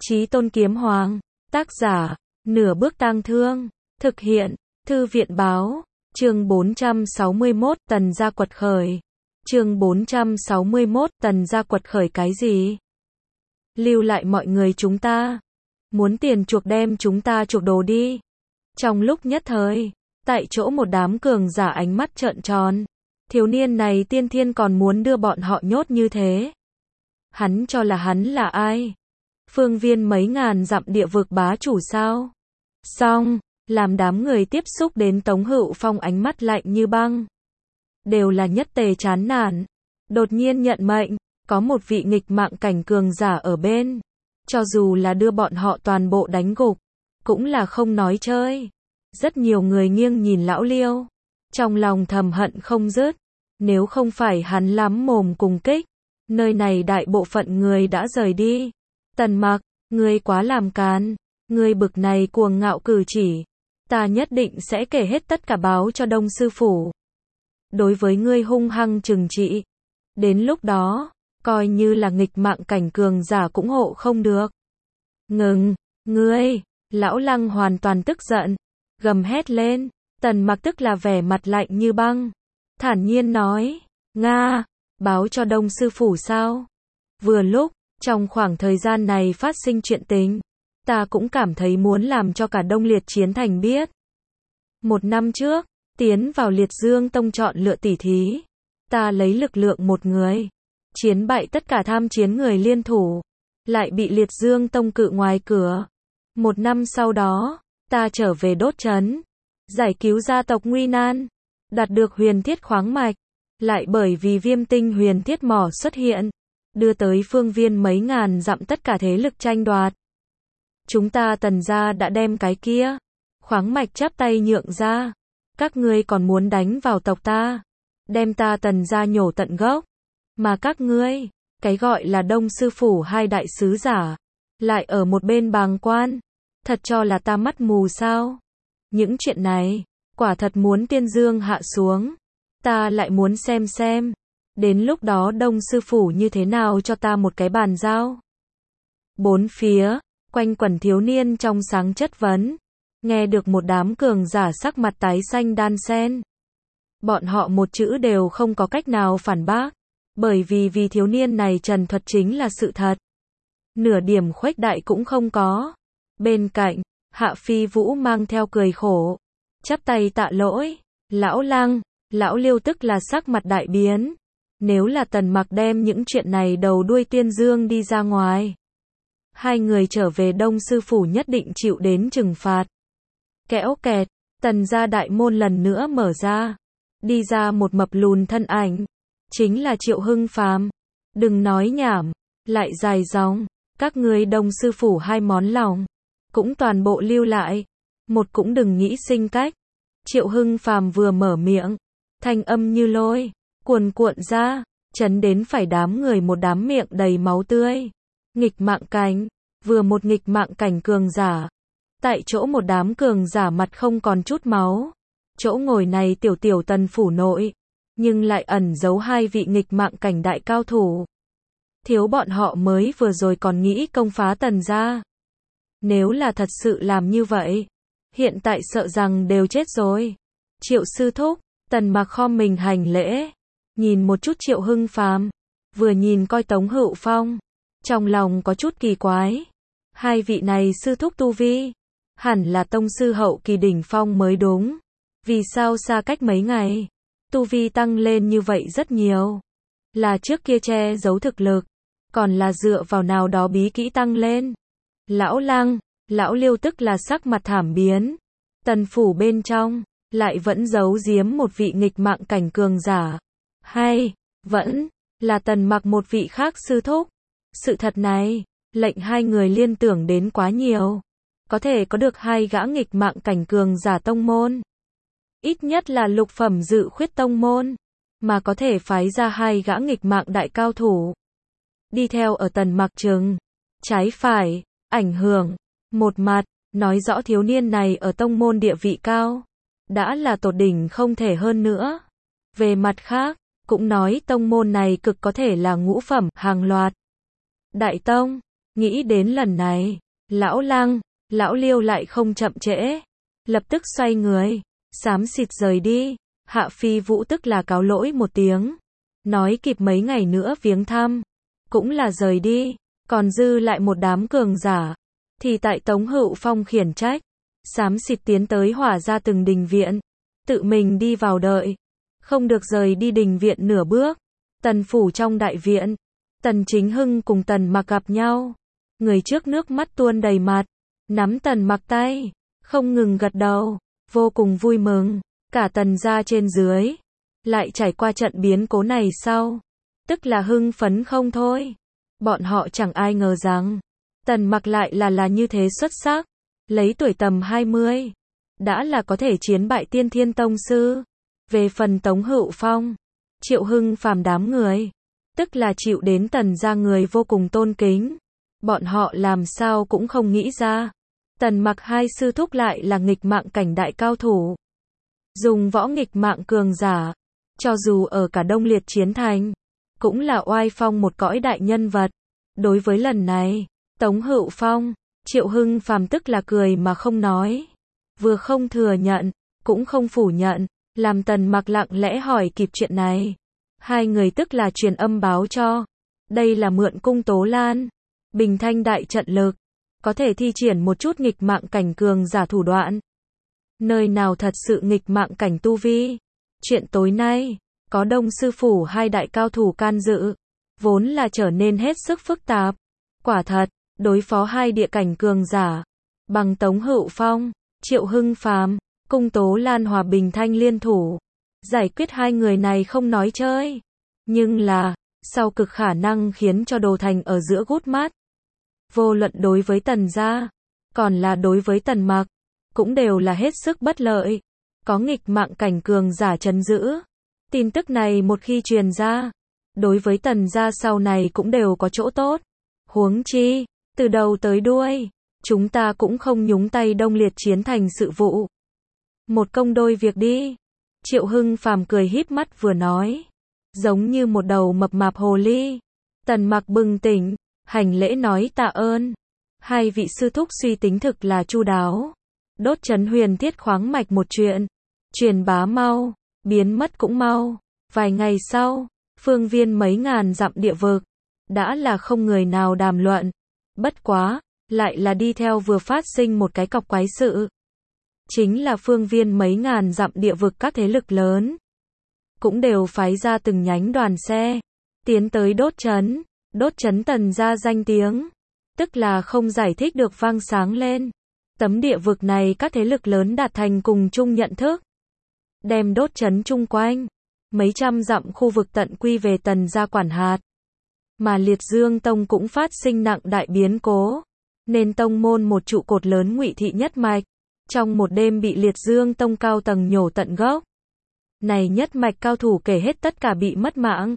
Chí Tôn Kiếm Hoàng, tác giả, Nửa Bước Tang Thương, thực hiện, Thư viện báo, chương 461, Tần gia quật khởi. Chương 461, Tần gia quật khởi cái gì? Lưu lại mọi người chúng ta. Muốn tiền chuộc đem chúng ta chuộc đồ đi. Trong lúc nhất thời, tại chỗ một đám cường giả ánh mắt trợn tròn. Thiếu niên này tiên thiên còn muốn đưa bọn họ nhốt như thế. Hắn cho là hắn là ai? Phương viên mấy ngàn dặm địa vực bá chủ sao? Xong, làm đám người tiếp xúc đến Tống Hữu Phong ánh mắt lạnh như băng. Đều là nhất tề chán nản. Đột nhiên nhận mệnh, có một vị nghịch mạng cảnh cường giả ở bên. Cho dù là đưa bọn họ toàn bộ đánh gục, cũng là không nói chơi. Rất nhiều người nghiêng nhìn lão Liêu. Trong lòng thầm hận không dứt. Nếu không phải hắn lắm mồm cùng kích, nơi này đại bộ phận người đã rời đi. Tần Mặc, ngươi quá làm càn. Ngươi bực này cuồng ngạo cử chỉ. Ta nhất định sẽ kể hết tất cả báo cho Đông sư phủ. Đối với ngươi hung hăng trừng trị. Đến lúc đó, coi như là nghịch mạng cảnh cường giả cũng hộ không được. Ngừng, ngươi, lão Lăng hoàn toàn tức giận. Gầm hét lên, Tần Mặc tức là vẻ mặt lạnh như băng. Thản nhiên nói, Nga, báo cho Đông sư phủ sao? Vừa lúc, trong khoảng thời gian này phát sinh chuyện tình, ta cũng cảm thấy muốn làm cho cả Đông Liệt Chiến Thành biết. Một năm trước, tiến vào Liệt Dương Tông chọn lựa tỷ thí, ta lấy lực lượng một người, chiến bại tất cả tham chiến người liên thủ, lại bị Liệt Dương Tông cự ngoài cửa. Một năm sau đó, ta trở về đốt trấn, giải cứu gia tộc nguy nan, đạt được huyền thiết khoáng mạch, lại bởi vì viêm tinh huyền thiết mỏ xuất hiện, đưa tới phương viên mấy ngàn dặm tất cả thế lực tranh đoạt. Chúng ta Tần gia đã đem cái kia khoáng mạch chắp tay nhượng ra. Các ngươi còn muốn đánh vào tộc ta, đem ta Tần gia nhổ tận gốc. Mà các ngươi, cái gọi là Đông sư phủ hai đại sứ giả, lại ở một bên bàng quan, thật cho là ta mắt mù sao? Những chuyện này, quả thật muốn tiên dương hạ xuống, ta lại muốn xem. Đến lúc đó Đông sư phủ như thế nào cho ta một cái bàn giao. Bốn phía, quanh quẩn thiếu niên trong sáng chất vấn. Nghe được một đám cường giả sắc mặt tái xanh đan sen. Bọn họ một chữ đều không có cách nào phản bác. Bởi vì thiếu niên này trần thuật chính là sự thật. Nửa điểm khuếch đại cũng không có. Bên cạnh, Hạ Phi Vũ mang theo cười khổ. Chắp tay tạ lỗi. Lão Lăng, lão Liêu tức là sắc mặt đại biến. Nếu là Tần Mặc đem những chuyện này đầu đuôi tuyên dương đi ra ngoài, hai người trở về Đông sư phủ nhất định chịu đến trừng phạt. Kẽo kẹt, Tần gia đại môn lần nữa mở ra. Đi ra một mập lùn thân ảnh. Chính là Triệu Hưng Phàm. Đừng nói nhảm, lại dài dòng. Các ngươi Đông sư phủ hai món lòng, cũng toàn bộ lưu lại. Một cũng đừng nghĩ sinh cách. Triệu Hưng Phàm vừa mở miệng, thanh âm như lôi cuồn cuộn ra, chấn đến phải đám người một đám miệng đầy máu tươi. Nghịch mạng cảnh, vừa một nghịch mạng cảnh cường giả. Tại chỗ một đám cường giả mặt không còn chút máu. Chỗ ngồi này tiểu Tần phủ nội, nhưng lại ẩn giấu hai vị nghịch mạng cảnh đại cao thủ. Thiếu bọn họ mới vừa rồi còn nghĩ công phá Tần gia. Nếu là thật sự làm như vậy, hiện tại sợ rằng đều chết rồi. Triệu sư thúc, Tần Mặc khom mình hành lễ. Nhìn một chút Triệu Hưng Phàm, vừa nhìn coi Tống Hữu Phong, trong lòng có chút kỳ quái. Hai vị này sư thúc tu vi, hẳn là tông sư hậu kỳ đỉnh phong mới đúng. Vì sao xa cách mấy ngày, tu vi tăng lên như vậy rất nhiều? Là trước kia che giấu thực lực, còn là dựa vào nào đó bí kỹ tăng lên? Lão Lăng, lão Liêu tức là sắc mặt thảm biến. Tần phủ bên trong, lại vẫn giấu giếm một vị nghịch mạng cảnh cường giả. Hay, vẫn là Tần Mặc một vị khác sư thúc. Sự thật này, lệnh hai người liên tưởng đến quá nhiều. Có thể có được hai gã nghịch mạng cảnh cường giả tông môn. Ít nhất là lục phẩm dự khuyết tông môn. Mà có thể phái ra hai gã nghịch mạng đại cao thủ. Đi theo ở Tần Mặc chừng, trái phải, ảnh hưởng. Một mặt, nói rõ thiếu niên này ở tông môn địa vị cao. Đã là tột đỉnh không thể hơn nữa. Về mặt khác, cũng nói tông môn này cực có thể là ngũ phẩm, hàng loạt. Đại tông, Nghĩ đến lần này, lão Lăng, lão Liêu lại không chậm trễ. Lập tức xoay người, xám xịt rời đi. Hạ Phi Vũ tức là cáo lỗi một tiếng. Nói kịp mấy ngày nữa viếng thăm. Cũng là rời đi. Còn dư lại một đám cường giả. Thì tại Tống Hữu Phong khiển trách. Xám xịt tiến tới Hỏa ra từng đình viện. Tự mình đi vào đợi. Không được rời đi đình viện nửa bước. Tần phủ trong đại viện. Tần Chính Hưng cùng Tần Mặc gặp nhau. Người trước nước mắt tuôn đầy mặt. Nắm Tần Mặc tay. Không ngừng gật đầu. Vô cùng vui mừng. Cả Tần gia trên dưới. Lại trải qua trận biến cố này sau. Tức là hưng phấn không thôi. Bọn họ chẳng ai ngờ rằng. Tần Mặc lại là như thế xuất sắc. Lấy tuổi tầm 20. Đã là có thể chiến bại Tiên Thiên Tông Sư. Về phần Tống Hữu Phong. Triệu Hưng phàm đám người. Tức là chịu đến Tần gia người vô cùng tôn kính. Bọn họ làm sao cũng không nghĩ ra. Tần Mặc hai sư thúc lại là nghịch mạng cảnh đại cao thủ. Dùng võ nghịch mạng cường giả. Cho dù ở cả Đông Liệt chiến thành. Cũng là oai phong một cõi đại nhân vật. Đối với lần này, Tống Hữu Phong, Triệu Hưng phàm tức là cười mà không nói. Vừa không thừa nhận, cũng không phủ nhận. Làm Tần Mặc lặng lẽ hỏi kịp chuyện này. Hai người tức là truyền âm báo cho. Đây là mượn cung Tố Lan. Bình thanh đại trận lực. Có thể thi triển một chút nghịch mạng cảnh cường giả thủ đoạn. Nơi nào thật sự nghịch mạng cảnh tu vi. Chuyện tối nay, có Đông sư phủ hai đại cao thủ can dự. Vốn là trở nên hết sức phức tạp. Quả thật, đối phó hai địa cảnh cường giả. Bằng Tống Hữu Phong, Triệu Hưng phàm, cung Tố Lan hòa Bình thanh liên thủ. Giải quyết hai người này không nói chơi. Nhưng là, sau cực khả năng khiến cho Đồ Thành ở giữa gút mắt. Vô luận đối với Tần gia, còn là đối với Tần Mặc, cũng đều là hết sức bất lợi. Có nghịch mạng cảnh cường giả trấn giữ. Tin tức này một khi truyền ra, đối với Tần gia sau này cũng đều có chỗ tốt. Huống chi, từ đầu tới đuôi, chúng ta cũng không nhúng tay Đông Liệt chiến thành sự vụ. Một công đôi việc đi. Triệu Hưng phàm cười híp mắt vừa nói. Giống như một đầu mập mạp hồ ly. Tần Mặc bừng tỉnh, hành lễ nói tạ ơn. Hai vị sư thúc suy tính thực là chu đáo. Đốt chấn huyền thiết khoáng mạch một chuyện. Truyền bá mau, biến mất cũng mau. Vài ngày sau, phương viên mấy ngàn dặm địa vực. Đã là không người nào đàm luận. Bất quá, lại là đi theo vừa phát sinh một cái cọc quái sự. Chính là phương viên mấy ngàn dặm địa vực các thế lực lớn. Cũng đều phái ra từng nhánh đoàn xe. Tiến tới đốt chấn. Đốt chấn Tần gia danh tiếng. Tức là không giải thích được vang sáng lên. Tấm địa vực này các thế lực lớn đạt thành cùng chung nhận thức. Đem đốt chấn chung quanh. Mấy trăm dặm khu vực tận quy về Tần gia quản hạt. Mà Liệt Dương Tông cũng phát sinh nặng đại biến cố. Nên tông môn một trụ cột lớn Ngụy thị nhất mạch. Trong một đêm bị Liệt Dương Tông cao tầng nhổ tận gốc. Này nhất mạch cao thủ kể hết tất cả bị mất mạng.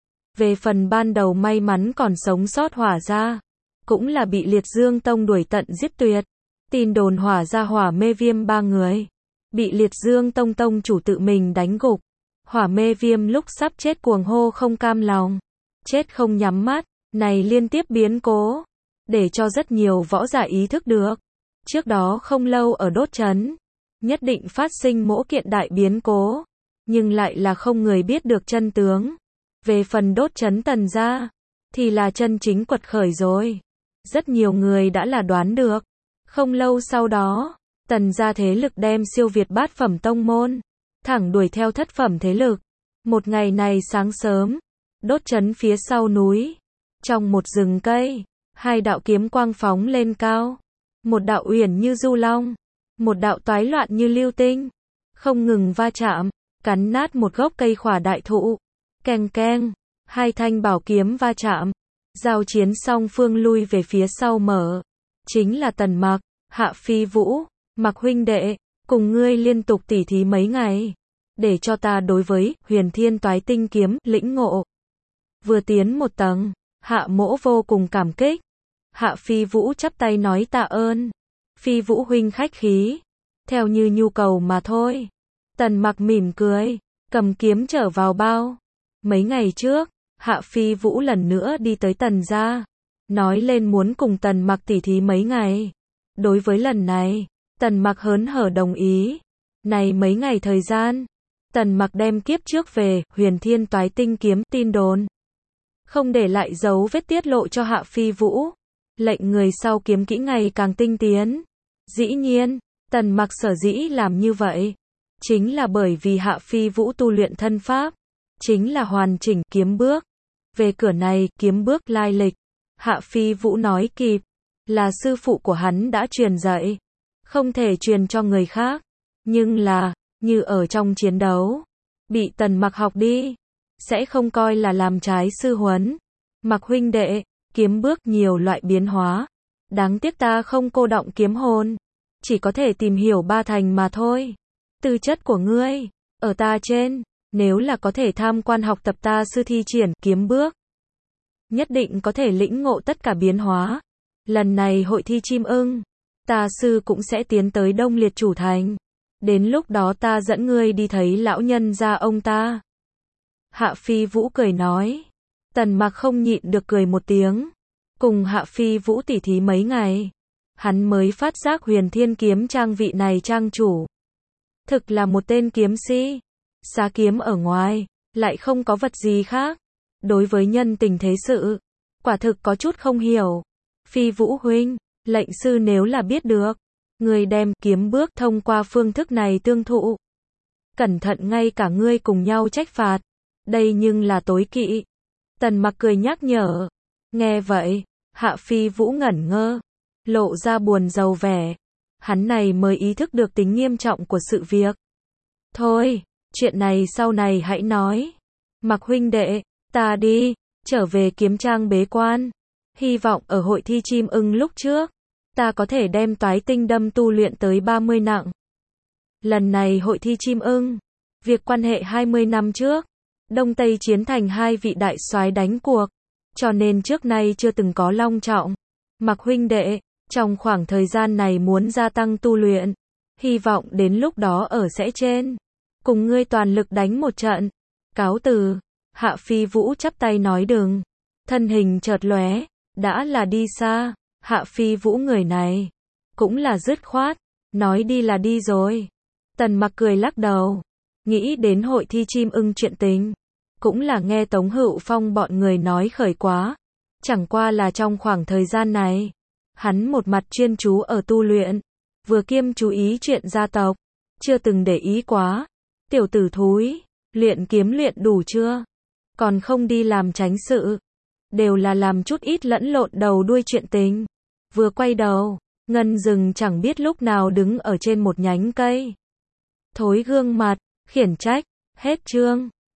Về phần ban đầu may mắn còn sống sót Hỏa gia, cũng là bị Liệt Dương Tông đuổi tận giết tuyệt. Tin đồn Hỏa gia Hỏa Mê Viêm ba người, bị Liệt Dương Tông tông chủ tự mình đánh gục. Hỏa Mê Viêm lúc sắp chết cuồng hô không cam lòng. Chết không nhắm mắt, này liên tiếp biến cố. Để cho rất nhiều võ giả ý thức được. Trước đó không lâu ở đốt chấn, nhất định phát sinh mỗi kiện đại biến cố. Nhưng lại là không người biết được chân tướng. Về phần đốt chấn Tần gia, thì là chân chính quật khởi rồi. Rất nhiều người đã là đoán được. Không lâu sau đó, Tần gia thế lực đem siêu việt bát phẩm tông môn, thẳng đuổi theo thất phẩm thế lực. Một ngày này sáng sớm, đốt chấn phía sau núi, trong một rừng cây, hai đạo kiếm quang phóng lên cao. Một đạo uyển như du long, một đạo toái loạn như lưu tinh, không ngừng va chạm, cắn nát một gốc cây khỏa đại thụ. Keng keng, hai thanh bảo kiếm va chạm. Giao chiến song phương lui về phía sau mở. Chính là Tần Mặc, Hạ Phi Vũ, Mặc huynh đệ, cùng ngươi liên tục tỉ thí mấy ngày. Để cho ta đối với Huyền Thiên Toái Tinh kiếm lĩnh ngộ. Vừa tiến một tầng, Hạ Mỗ vô cùng cảm kích. Hạ Phi Vũ chắp tay nói tạ ơn. Phi Vũ huynh khách khí. Theo như nhu cầu mà thôi. Tần Mặc mỉm cười, cầm kiếm trở vào bao. Mấy ngày trước, Hạ Phi Vũ lần nữa đi tới Tần gia. nói lên muốn cùng Tần Mặc tỉ thí mấy ngày. Đối với lần này, Tần Mặc hớn hở đồng ý. Này mấy ngày thời gian, Tần Mặc đem kiếp trước về Huyền Thiên Toái Tinh kiếm tin đồn, không để lại dấu vết tiết lộ cho Hạ Phi Vũ, lệnh người sau kiếm kỹ ngày càng tinh tiến. Dĩ nhiên, Tần Mặc sở dĩ làm như vậy, chính là bởi vì Hạ Phi Vũ tu luyện thân pháp, chính là hoàn chỉnh kiếm bước. Về cửa này, kiếm bước lai lịch, Hạ Phi Vũ nói kịp, là sư phụ của hắn đã truyền dạy, không thể truyền cho người khác. Nhưng là, như ở trong chiến đấu, bị Tần Mặc học đi, sẽ không coi là làm trái sư huấn. Mặc huynh đệ, kiếm bước nhiều loại biến hóa. Đáng tiếc ta không cô động kiếm hồn, chỉ có thể tìm hiểu ba thành mà thôi. Tư chất của ngươi, ở ta trên, nếu là có thể tham quan học tập ta sư thi triển kiếm bước, nhất định có thể lĩnh ngộ tất cả biến hóa. Lần này hội thi chim ưng, ta sư cũng sẽ tiến tới Đông Liệt chủ thành. Đến lúc đó ta dẫn ngươi đi thấy lão nhân gia ông ta. Hạ Phi Vũ cười nói. Tần Mặc không nhịn được cười một tiếng. Cùng Hạ Phi Vũ tỉ thí mấy ngày, hắn mới phát giác Huyền Thiên kiếm trang vị này trang chủ thực là một tên kiếm sĩ. Xá kiếm ở ngoài, lại không có vật gì khác. Đối với nhân tình thế sự, quả thực có chút không hiểu. Phi Vũ huynh, lệnh sư nếu là biết được, người đem kiếm bước thông qua phương thức này tương thụ, cẩn thận ngay cả ngươi cùng nhau trách phạt. Đây nhưng là tối kỵ. Tần Mặc cười nhắc nhở. Nghe vậy, Hạ Phi Vũ ngẩn ngơ, lộ ra buồn rầu vẻ. Hắn này mới ý thức được tính nghiêm trọng của sự việc. Thôi, chuyện này sau này hãy nói. Mặc huynh đệ, ta đi, trở về kiếm trang bế quan. Hy vọng ở hội thi chim ưng lúc trước, ta có thể đem toái tinh đâm tu luyện tới 30 nặng. Lần này hội thi chim ưng, việc quan hệ 20 năm trước, Đông Tây chiến thành hai vị đại soái đánh cuộc, cho nên trước nay chưa từng có long trọng. Mặc huynh đệ, trong khoảng thời gian này muốn gia tăng tu luyện, hy vọng đến lúc đó ở sẽ trên, cùng ngươi toàn lực đánh một trận. Cáo từ. Hạ Phi Vũ chắp tay nói đừng, thân hình chợt lóe, đã là đi xa. Hạ Phi Vũ người này cũng là dứt khoát, nói đi là đi rồi. Tần Mặc cười lắc đầu, nghĩ đến hội thi chim ưng chuyện tình, cũng là nghe Tống Hữu Phong bọn người nói khởi quá. Chẳng qua là trong khoảng thời gian này, hắn một mặt chuyên chú ở tu luyện, vừa kiêm chú ý chuyện gia tộc, chưa từng để ý quá. Tiểu tử thúi, luyện kiếm luyện đủ chưa? Còn không đi làm tránh sự, đều là làm chút ít lẫn lộn đầu đuôi chuyện tình. Vừa quay đầu, Ngân Dừng chẳng biết lúc nào đứng ở trên một nhánh cây. Thối gương mặt, khiển trách. Hết chương.